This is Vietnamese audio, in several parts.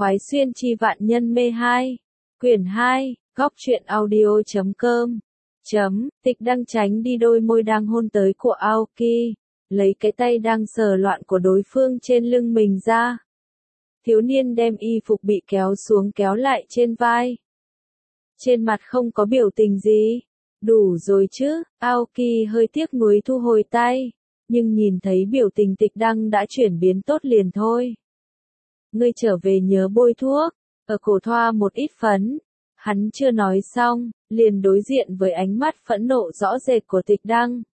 Khoái xuyên chi vạn nhân mê 2. Quyển 2, góc truyện audio.com. Tịch đang tránh đi đôi môi đang hôn tới của Aoki, lấy cái tay đang sờ loạn của đối phương trên lưng mình ra. Thiếu niên đem y phục bị kéo xuống kéo lại trên vai. Trên mặt không có biểu tình gì. Đủ rồi chứ, Aoki hơi tiếc nuối thu hồi tay, nhưng nhìn thấy biểu tình Tịch Đăng đã chuyển biến tốt liền thôi. Ngươi trở về nhớ bôi thuốc, ở cổ thoa một ít phấn. Hắn chưa nói xong, liền đối diện với ánh mắt phẫn nộ rõ rệt của Tịch Đăng.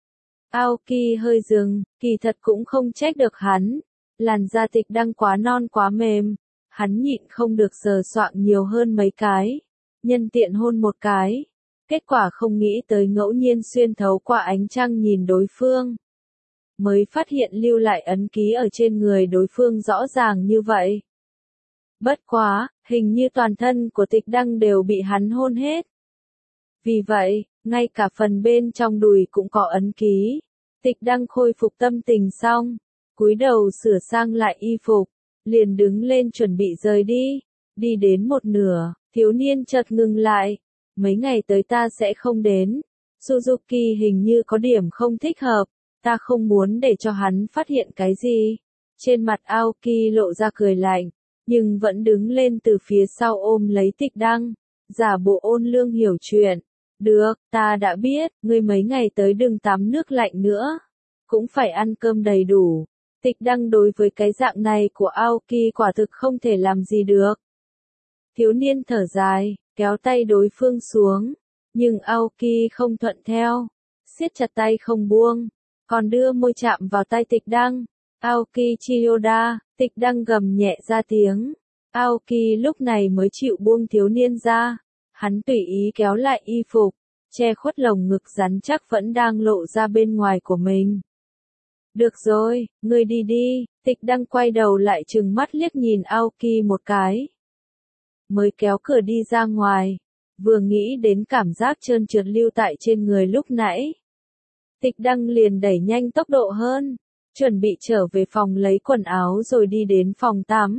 Aoki hơi dừng, kỳ thật cũng không trách được hắn. Làn da Tịch Đăng quá non quá mềm, hắn nhịn không được sờ soạng nhiều hơn mấy cái, nhân tiện hôn một cái. Kết quả không nghĩ tới ngẫu nhiên xuyên thấu qua ánh trăng nhìn đối phương. Mới phát hiện lưu lại ấn ký ở trên người đối phương rõ ràng như vậy. Bất quá, hình như toàn thân của Tịch Đăng đều bị hắn hôn hết. Vì vậy, ngay cả phần bên trong đùi cũng có ấn ký. Tịch Đăng khôi phục tâm tình xong, cúi đầu sửa sang lại y phục, liền đứng lên chuẩn bị rời đi. Đi đến một nửa, thiếu niên chợt ngừng lại. Mấy ngày tới ta sẽ không đến. Suzuki hình như có điểm không thích hợp. Ta không muốn để cho hắn phát hiện cái gì. Trên mặt Aoki lộ ra cười lạnh, nhưng vẫn đứng lên từ phía sau ôm lấy Tịch Đăng, giả bộ ôn lương hiểu chuyện. Được, ta đã biết, ngươi mấy ngày tới đừng tắm nước lạnh nữa. Cũng phải ăn cơm đầy đủ. Tịch Đăng đối với cái dạng này của Aoki quả thực không thể làm gì được. Thiếu niên thở dài, kéo tay đối phương xuống, nhưng Aoki không thuận theo, siết chặt tay không buông, còn đưa môi chạm vào tay Tịch Đăng. Aoki Chiyoda, Tịch Đăng gầm nhẹ ra tiếng. Aoki lúc này mới chịu buông thiếu niên ra, hắn tùy ý kéo lại y phục, che khuất lồng ngực rắn chắc vẫn đang lộ ra bên ngoài của mình. Được rồi, ngươi đi đi. Tịch Đăng quay đầu lại trừng mắt liếc nhìn Aoki một cái. Mới kéo cửa đi ra ngoài, vừa nghĩ đến cảm giác trơn trượt lưu tại trên người lúc nãy. Tịch Đăng liền đẩy nhanh tốc độ hơn, chuẩn bị trở về phòng lấy quần áo rồi đi đến phòng tắm.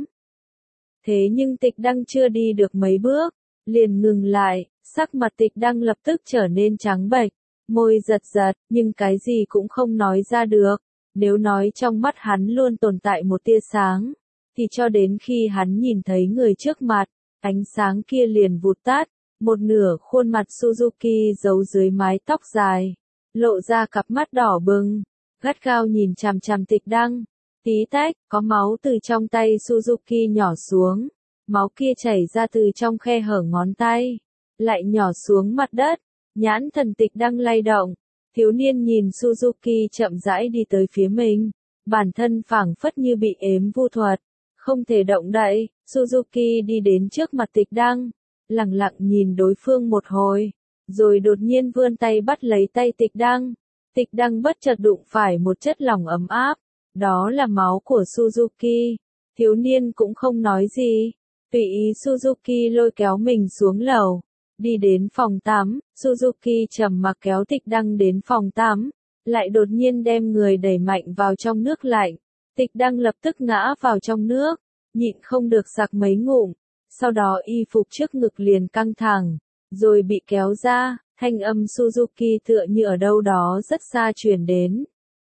Thế nhưng Tịch Đăng chưa đi được mấy bước, liền ngừng lại, sắc mặt Tịch Đăng lập tức trở nên trắng bệch, môi giật giật, nhưng cái gì cũng không nói ra được. Nếu nói trong mắt hắn luôn tồn tại một tia sáng, thì cho đến khi hắn nhìn thấy người trước mặt, ánh sáng kia liền vụt tắt, một nửa khuôn mặt Suzuki giấu dưới mái tóc dài, lộ ra cặp mắt đỏ bừng, gắt gao nhìn chằm chằm Tịch Đăng. Tí tách, có máu từ trong tay Suzuki nhỏ xuống, máu kia chảy ra từ trong khe hở ngón tay, lại nhỏ xuống mặt đất, nhãn thần Tịch Đăng lay động. Thiếu niên nhìn Suzuki chậm rãi đi tới phía mình, bản thân phảng phất như bị ếm vu thuật, không thể động đậy. Suzuki đi đến trước mặt Tịch Đăng, lặng lặng nhìn đối phương một hồi, rồi đột nhiên vươn tay bắt lấy tay Tịch Đăng. Tịch Đăng bất chợt đụng phải một chất lỏng ấm áp, đó là máu của Suzuki. Thiếu niên cũng không nói gì, tùy ý Suzuki lôi kéo mình xuống lầu. Đi đến phòng tắm, Suzuki trầm mặc kéo Tịch Đăng đến phòng tắm, lại đột nhiên đem người đẩy mạnh vào trong nước lạnh. Tịch Đăng lập tức ngã vào trong nước, nhịn không được sặc mấy ngụm, sau đó y phục trước ngực liền căng thẳng, rồi bị kéo ra, thanh âm Suzuki tựa như ở đâu đó rất xa truyền đến.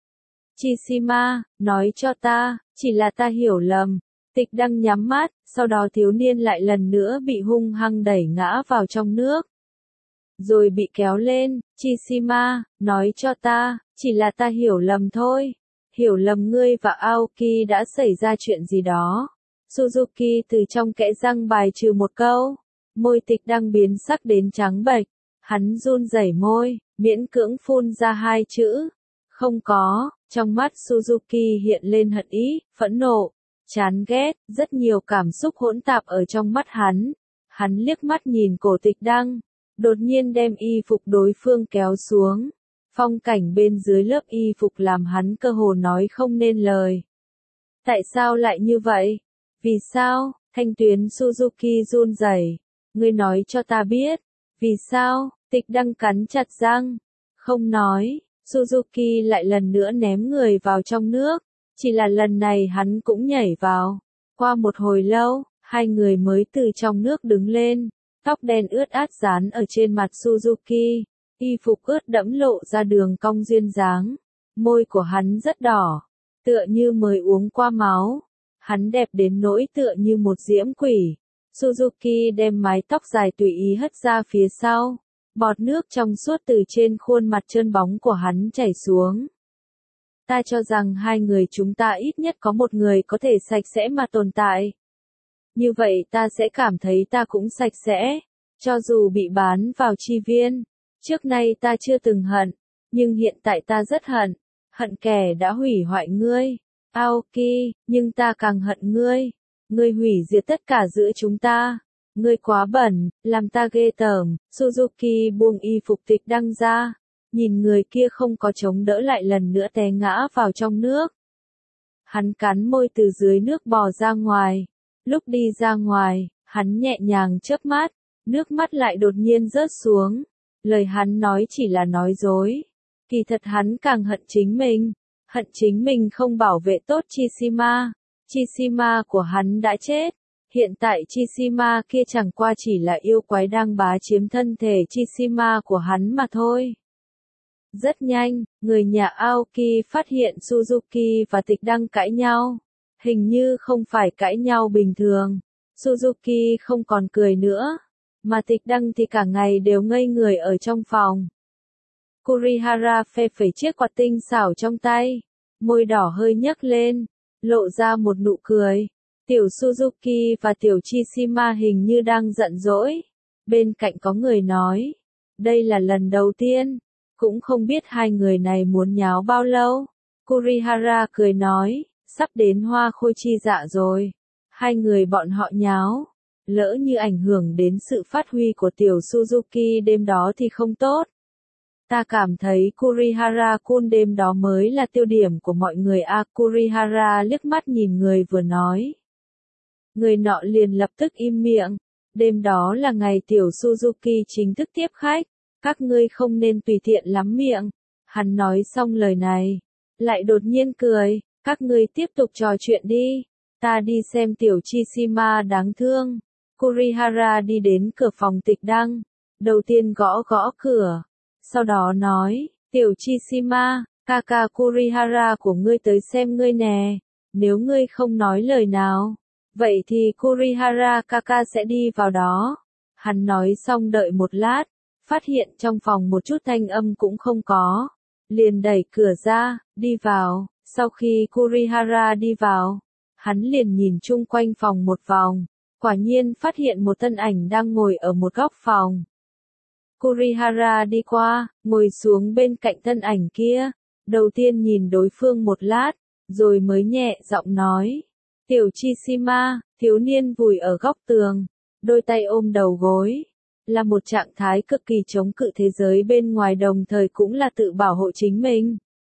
Chishima, nói cho ta, chỉ là ta hiểu lầm. Tịch Đăng nhắm mắt, sau đó thiếu niên lại lần nữa bị hung hăng đẩy ngã vào trong nước. Rồi bị kéo lên, Chishima, nói cho ta, chỉ là ta hiểu lầm thôi. Hiểu lầm ngươi và Aoki đã xảy ra chuyện gì đó. Suzuki từ trong kẽ răng bài trừ một câu. Môi Tịch Đăng biến sắc đến trắng bệch. Hắn run rẩy môi, miễn cưỡng phun ra hai chữ. Không có. Trong mắt Suzuki hiện lên hận ý, phẫn nộ, chán ghét, rất nhiều cảm xúc hỗn tạp ở trong mắt hắn. Hắn liếc mắt nhìn cổ Tịch Đăng, đột nhiên đem y phục đối phương kéo xuống. Phong cảnh bên dưới lớp y phục làm hắn cơ hồ nói không nên lời. Tại sao lại như vậy? Vì sao? Thanh tuyến Suzuki run rẩy. Ngươi nói cho ta biết. Vì sao? Tịch Đăng cắn chặt răng. Không nói. Suzuki lại lần nữa ném người vào trong nước. Chỉ là lần này hắn cũng nhảy vào. Qua một hồi lâu, Hai người mới từ trong nước đứng lên, tóc đen ướt át dán ở trên mặt Suzuki, y phục ướt đẫm lộ ra đường cong duyên dáng, môi của hắn rất đỏ, tựa như mới uống qua máu, hắn đẹp đến nỗi tựa như một diễm quỷ. Suzuki đem mái tóc dài tùy ý hất ra phía sau, bọt nước trong suốt từ trên khuôn mặt trơn bóng của hắn chảy xuống. Ta cho rằng hai người chúng ta ít nhất có một người có thể sạch sẽ mà tồn tại. Như vậy ta sẽ cảm thấy ta cũng sạch sẽ, cho dù bị bán vào chi viên. Trước nay ta chưa từng hận, nhưng hiện tại ta rất hận, hận kẻ đã hủy hoại ngươi. Aoki, nhưng ta càng hận ngươi. Ngươi hủy diệt tất cả giữa chúng ta. Ngươi quá bẩn, làm ta ghê tởm. Suzuki buông y phục Tịch Đăng ra, nhìn người kia không có chống đỡ lại lần nữa té ngã vào trong nước. Hắn cắn môi từ dưới nước bò ra ngoài. Lúc đi ra ngoài, hắn nhẹ nhàng chớp mắt, nước mắt lại đột nhiên rớt xuống. Lời hắn nói chỉ là nói dối. Kỳ thật hắn càng hận chính mình không bảo vệ tốt Chishima. Chishima của hắn đã chết. Hiện tại Chishima kia chẳng qua chỉ là yêu quái đang bá chiếm thân thể Chishima của hắn mà thôi. Rất nhanh, người nhà Aoki phát hiện Suzuki và Tịch Đăng cãi nhau. Hình như không phải cãi nhau bình thường. Suzuki không còn cười nữa, mà Tịch Đăng thì cả ngày đều ngây người ở trong phòng. Kurihara phe phẩy chiếc quạt tinh xảo trong tay, môi đỏ hơi nhấc lên, lộ ra một nụ cười. Tiểu Suzuki và tiểu Chishima hình như đang giận dỗi. Bên cạnh có người nói, đây là lần đầu tiên, cũng không biết hai người này muốn nháo bao lâu. Kurihara cười nói, sắp đến hoa khôi chi dạ rồi. Hai người bọn họ nháo, lỡ như ảnh hưởng đến sự phát huy của tiểu Suzuki đêm đó thì không tốt. Ta cảm thấy Kurihara-kun đêm đó mới là tiêu điểm của mọi người. Kurihara liếc mắt nhìn người vừa nói. Người nọ liền lập tức im miệng. Đêm đó là ngày tiểu Suzuki chính thức tiếp khách. Các ngươi không nên tùy tiện lắm miệng. Hắn nói xong lời này, lại đột nhiên cười. Các ngươi tiếp tục trò chuyện đi. Ta đi xem tiểu Chishima đáng thương. Kurihara đi đến cửa phòng Tịch Đăng. Đầu tiên gõ gõ cửa. Sau đó nói, tiểu Chishima, kaka Kurihara của ngươi tới xem ngươi nè. Nếu ngươi không nói lời nào, vậy thì Kurihara kaka sẽ đi vào đó. Hắn nói xong đợi một lát, phát hiện trong phòng một chút thanh âm cũng không có. Liền đẩy cửa ra, đi vào. Sau khi Kurihara đi vào, hắn liền nhìn chung quanh phòng một vòng. Quả nhiên phát hiện một thân ảnh đang ngồi ở một góc phòng. Kurihara đi qua, ngồi xuống bên cạnh thân ảnh kia. Đầu tiên nhìn đối phương một lát, rồi mới nhẹ giọng nói. Tiểu Chishima, thiếu niên vùi ở góc tường, đôi tay ôm đầu gối. Là một trạng thái cực kỳ chống cự thế giới bên ngoài, đồng thời cũng là tự bảo hộ chính mình.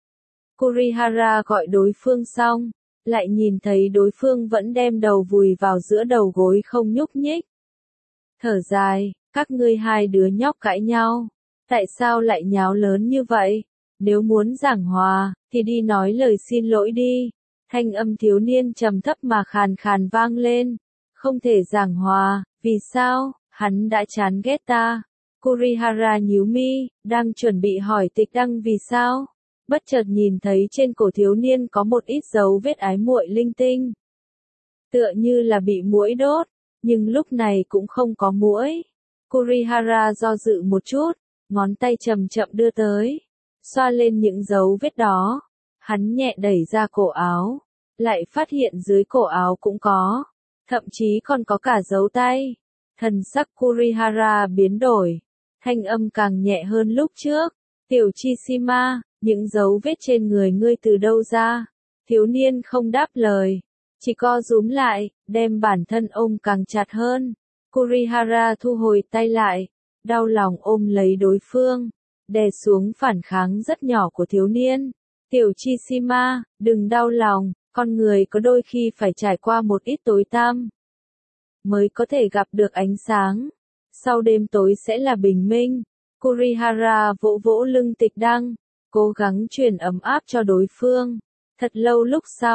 Kurihara gọi đối phương xong, lại nhìn thấy đối phương vẫn đem đầu vùi vào giữa đầu gối không nhúc nhích. Thở dài, các ngươi hai đứa nhóc cãi nhau, tại sao lại nháo lớn như vậy? Nếu muốn giảng hòa, thì đi nói lời xin lỗi đi. Thanh âm thiếu niên trầm thấp mà khàn khàn vang lên. Không thể giảng hòa, vì sao? Hắn đã chán ghét ta. Kurihara nhíu mi, đang chuẩn bị hỏi Tịch Đăng vì sao. Bất chợt nhìn thấy trên cổ thiếu niên có một ít dấu vết ái muội linh tinh. Tựa như là bị muỗi đốt, nhưng lúc này cũng không có muỗi. Kurihara do dự một chút, ngón tay chậm chậm đưa tới, xoa lên những dấu vết đó. Hắn nhẹ đẩy ra cổ áo, lại phát hiện dưới cổ áo cũng có, thậm chí còn có cả dấu tay. Thần sắc Kurihara biến đổi, thanh âm càng nhẹ hơn lúc trước. Tiểu Chishima, những dấu vết trên người ngươi từ đâu ra? Thiếu niên không đáp lời, chỉ co rúm lại, đem bản thân ôm càng chặt hơn. Kurihara thu hồi tay lại, đau lòng ôm lấy đối phương, đè xuống phản kháng rất nhỏ của thiếu niên. Tiểu Chishima, đừng đau lòng, con người có đôi khi phải trải qua một ít tối tăm, mới có thể gặp được ánh sáng. Sau đêm tối sẽ là bình minh. Kurihara vỗ vỗ lưng Tịch Đăng, cố gắng truyền ấm áp cho đối phương. Thật lâu lúc sau,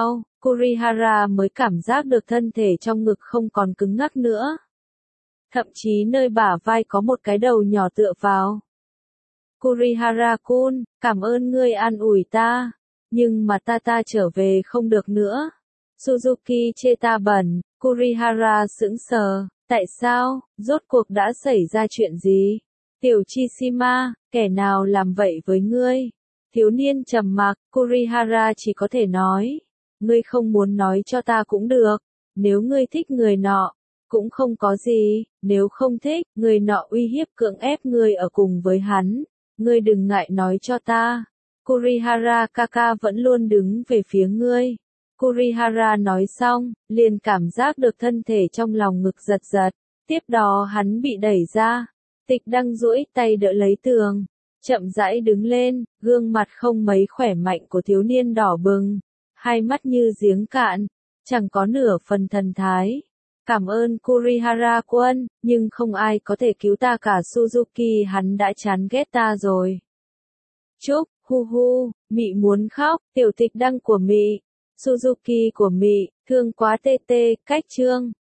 Kurihara mới cảm giác được thân thể trong ngực không còn cứng ngắc nữa. Thậm chí nơi bả vai có một cái đầu nhỏ tựa vào. Kurihara-kun, cảm ơn ngươi an ủi ta, nhưng mà ta trở về không được nữa. Suzuki chê ta bẩn, Kurihara sững sờ, tại sao, rốt cuộc đã xảy ra chuyện gì? Tiểu Chishima, kẻ nào làm vậy với ngươi? Thiếu niên trầm mặc, Kurihara chỉ có thể nói, ngươi không muốn nói cho ta cũng được, nếu ngươi thích người nọ, cũng không có gì, nếu không thích, người nọ uy hiếp cưỡng ép ngươi ở cùng với hắn, ngươi đừng ngại nói cho ta. Kurihara kaka vẫn luôn đứng về phía ngươi. Kurihara nói xong, liền cảm giác được thân thể trong lòng ngực giật giật, tiếp đó hắn bị đẩy ra. Tịch Đăng duỗi tay đỡ lấy tường, chậm rãi đứng lên, gương mặt không mấy khỏe mạnh của thiếu niên đỏ bừng, hai mắt như giếng cạn, chẳng có nửa phần thần thái. Cảm ơn Kurihara quân, nhưng không ai có thể cứu ta cả Suzuki, hắn đã chán ghét ta rồi. Chúc, hu hu, mị muốn khóc, tiểu Tịch Đăng của mị, Suzuki của mị, thương quá tê tê, cách chương.